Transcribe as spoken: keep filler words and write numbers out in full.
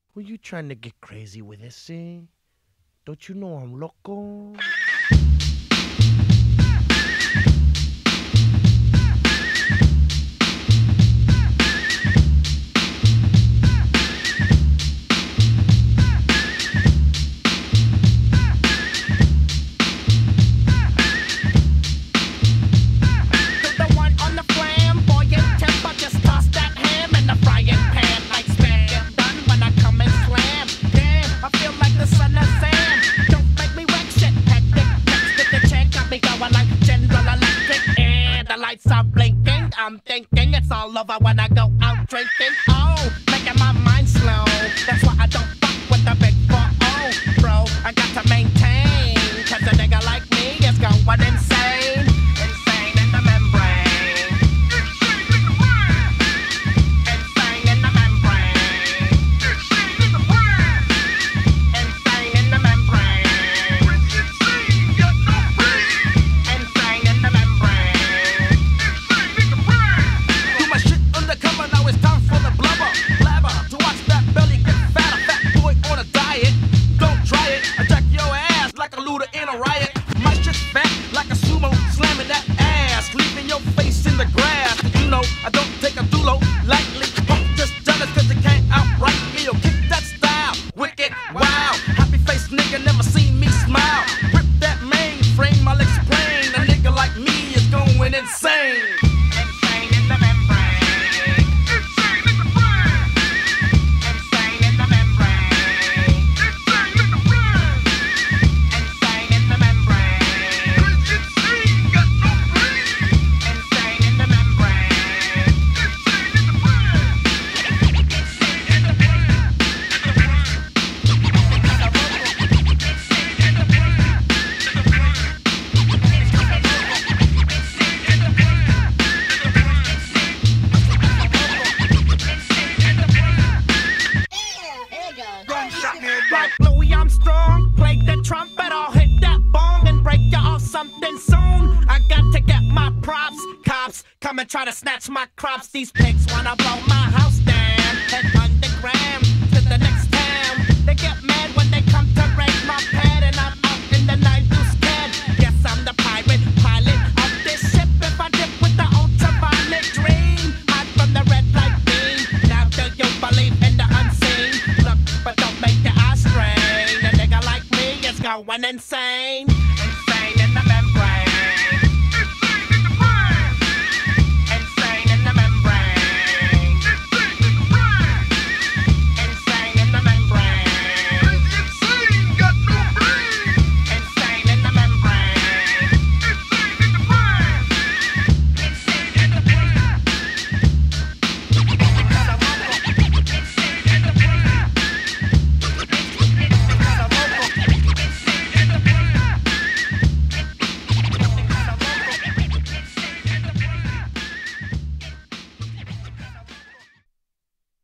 Who you trying to get crazy with this, eh? Don't you know I'm loco? I'm thinking it's all over when I go out drinking. Oh, making my mind slow. That's why I don't fuck with the big four oh, bro. I got to maintain, cause a nigga like me is going insane. Insane in the membrane. Insane in the membrane. Insane in the brain. Insane in the membrane. Insane in the membrane. I don't take a dulo lightly. Punk just jealous cause you can't outright me. Yo, kick that style, wicked, wow. Happy face nigga never seen me smile. Rip that mainframe, I'll explain. A nigga like me is going insane. Insane in the membrane. Insane in the brain. Insane in the membrane. Insane in the brain. Insane in the membrane. Insane, got no brain. Insane in the membrane. Like Louis Armstrong, play the trumpet, I'll hit that bong and break you off something soon. I got to get my props, cops come and try to snatch my crops. These pigs wanna blow my house down, head underground to the next town. They get mad when they come to raid my pad and I'm out in the night too scared. Yes, I'm the pirate pilot of this ship. If I dip with the ultraviolet dream, hide from the red light beam. Now do you believe in the unseen? Look, but don't make your eyes strain. A nigga like me is going insane.